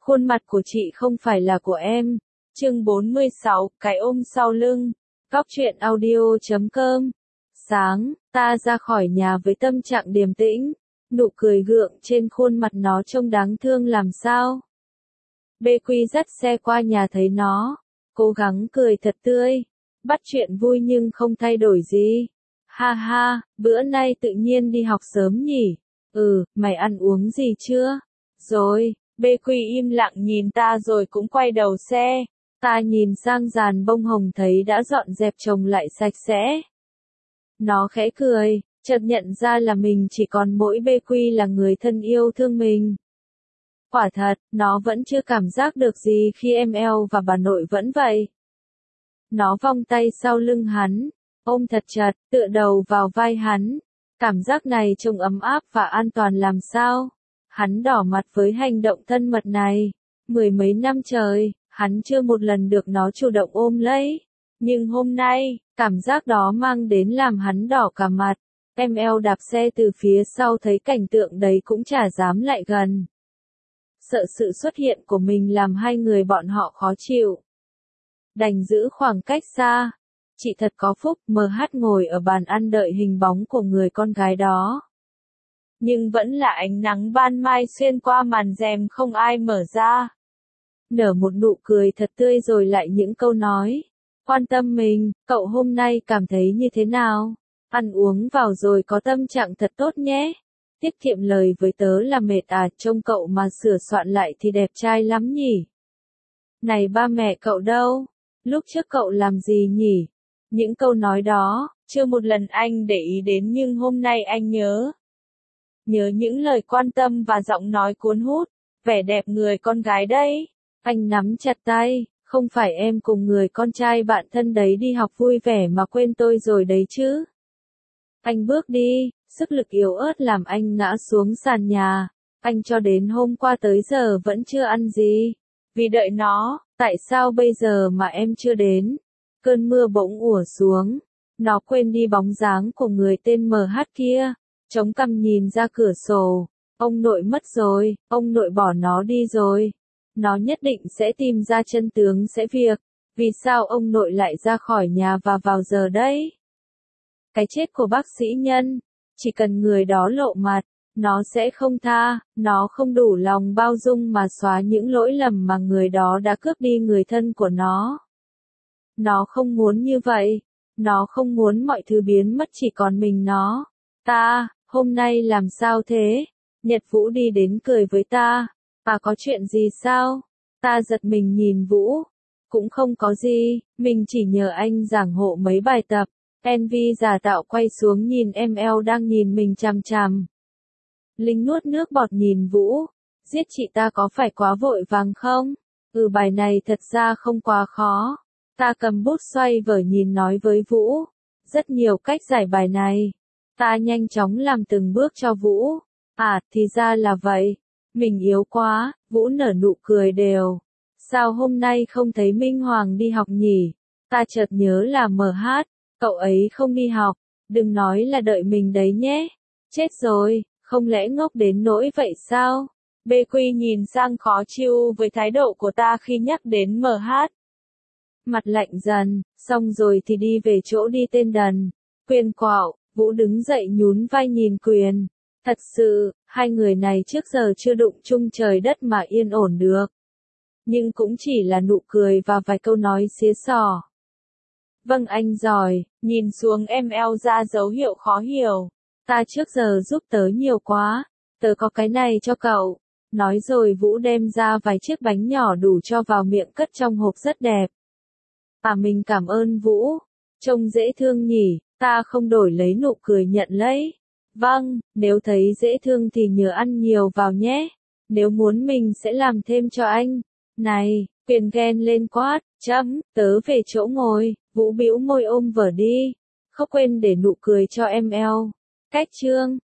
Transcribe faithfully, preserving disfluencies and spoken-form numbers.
Khuôn mặt của chị không phải là của em. Chương bốn mươi sáu, cái ôm sau lưng. Góc truyện audio chấm com. Sáng, ta ra khỏi nhà với tâm trạng điềm tĩnh. Nụ cười gượng trên khuôn mặt nó trông đáng thương làm sao. bê quy dắt xe qua nhà thấy nó. Cố gắng cười thật tươi. Bắt chuyện vui nhưng không thay đổi gì. Ha ha, bữa nay tự nhiên đi học sớm nhỉ? Ừ, mày ăn uống gì chưa? Rồi, bê quy im lặng nhìn ta rồi cũng quay đầu xe. Ta nhìn sang dàn bông hồng thấy đã dọn dẹp chồng lại sạch sẽ. Nó khẽ cười, chợt nhận ra là mình chỉ còn mỗi bê quy là người thân yêu thương mình. Quả thật, nó vẫn chưa cảm giác được gì khi em eo và bà nội vẫn vậy. Nó vòng tay sau lưng hắn, ôm thật chặt, tựa đầu vào vai hắn. Cảm giác này trông ấm áp và an toàn làm sao. Hắn đỏ mặt với hành động thân mật này. Mười mấy năm trời, hắn chưa một lần được nó chủ động ôm lấy. Nhưng hôm nay, cảm giác đó mang đến làm hắn đỏ cả mặt. Em eo đạp xe từ phía sau thấy cảnh tượng đấy cũng chả dám lại gần. Sợ sự xuất hiện của mình làm hai người bọn họ khó chịu. Đành giữ khoảng cách xa. Chị thật có phúc, em hát ngồi ở bàn ăn đợi hình bóng của người con gái đó. Nhưng vẫn là ánh nắng ban mai xuyên qua màn rèm không ai mở ra. Nở một nụ cười thật tươi rồi lại những câu nói. Quan tâm mình, cậu hôm nay cảm thấy như thế nào? Ăn uống vào rồi có tâm trạng thật tốt nhé. Tiết kiệm lời với tớ là mệt à, trông cậu mà sửa soạn lại thì đẹp trai lắm nhỉ. Này ba mẹ cậu đâu? Lúc trước cậu làm gì nhỉ? Những câu nói đó, chưa một lần anh để ý đến nhưng hôm nay anh nhớ. Nhớ những lời quan tâm và giọng nói cuốn hút, vẻ đẹp người con gái đấy. Anh nắm chặt tay, không phải em cùng người con trai bạn thân đấy đi học vui vẻ mà quên tôi rồi đấy chứ. Anh bước đi, sức lực yếu ớt làm anh ngã xuống sàn nhà. Anh cho đến hôm qua tới giờ vẫn chưa ăn gì. Vì đợi nó, tại sao bây giờ mà em chưa đến? Cơn mưa bỗng ùa xuống. Nó quên đi bóng dáng của người tên em hát kia. Chống cằm nhìn ra cửa sổ. Ông nội mất rồi, ông nội bỏ nó đi rồi. Nó nhất định sẽ tìm ra chân tướng sẽ việc. Vì sao ông nội lại ra khỏi nhà và vào giờ đấy? Cái chết của bác sĩ Nhân. Chỉ cần người đó lộ mặt, nó sẽ không tha. Nó không đủ lòng bao dung mà xóa những lỗi lầm mà người đó đã cướp đi người thân của nó. Nó không muốn như vậy. Nó không muốn mọi thứ biến mất chỉ còn mình nó. Ta, hôm nay làm sao thế? Nhật Vũ đi đến cười với ta. À có chuyện gì sao? Ta giật mình nhìn Vũ. Cũng không có gì, mình chỉ nhờ anh giảng hộ mấy bài tập. Envy giả tạo quay xuống nhìn em eo đang nhìn mình chằm chằm. Linh nuốt nước bọt nhìn Vũ. Giết chị ta có phải quá vội vàng không? Ừ bài này thật ra không quá khó. Ta cầm bút xoay vở nhìn nói với Vũ. Rất nhiều cách giải bài này. Ta nhanh chóng làm từng bước cho Vũ. À, thì ra là vậy. Mình yếu quá, Vũ nở nụ cười đều. Sao hôm nay không thấy Minh Hoàng đi học nhỉ? Ta chợt nhớ là em hát, cậu ấy không đi học. Đừng nói là đợi mình đấy nhé. Chết rồi, không lẽ ngốc đến nỗi vậy sao? bê quy nhìn sang khó chịu với thái độ của ta khi nhắc đến em hát. Mặt lạnh dần, xong rồi thì đi về chỗ đi tên đần. Quyền quạo, Vũ đứng dậy nhún vai nhìn Quyền. Thật sự, hai người này trước giờ chưa đụng chung trời đất mà yên ổn được. Nhưng cũng chỉ là nụ cười và vài câu nói xía xò. Vâng anh giỏi, nhìn xuống em eo ra dấu hiệu khó hiểu. Ta trước giờ giúp tớ nhiều quá, tớ có cái này cho cậu. Nói rồi Vũ đem ra vài chiếc bánh nhỏ đủ cho vào miệng cất trong hộp rất đẹp. À mình cảm ơn Vũ, trông dễ thương nhỉ, ta không đổi lấy nụ cười nhận lấy. Vâng, nếu thấy dễ thương thì nhớ ăn nhiều vào nhé. Nếu muốn mình sẽ làm thêm cho anh. Này, Quyền ghen lên quát, chấm, tớ về chỗ ngồi. Vũ bĩu môi ôm vở đi. Không quên để nụ cười cho em eo. Cách chương.